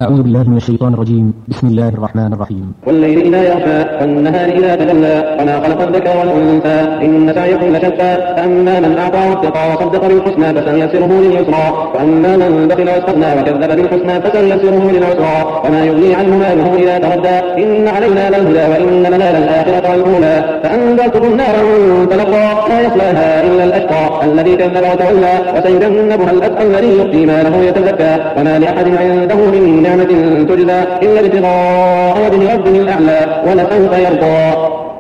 أعوذ بالله من الشيطان الرجيم. بسم الله الرحمن الرحيم. والليل إذا يغشى والنهار إذا تجلى وما خلق الذكر والأنثى إن سعيكم لشتى فأما من أعطى واتقى وصدق بالحسنى فسنيسره لليسرى وأما من بخل واستغنى وكذب بالحسنى فسنيسره للعسرى وما يغني عنه ماله إذا تردى إن علينا للهدى وإن لنا للآخرة والأولى فأنذرتكم نارا تلقى لا يصلاها إلا الأشقى الذي كذب وتولى وسيجنبها الأتقى الذي يؤتي ماله يتزكى وما لأحد عنده من نعمة تجزى إلا ابتغاء وجه ربه الأعلى ولسوف يرضى.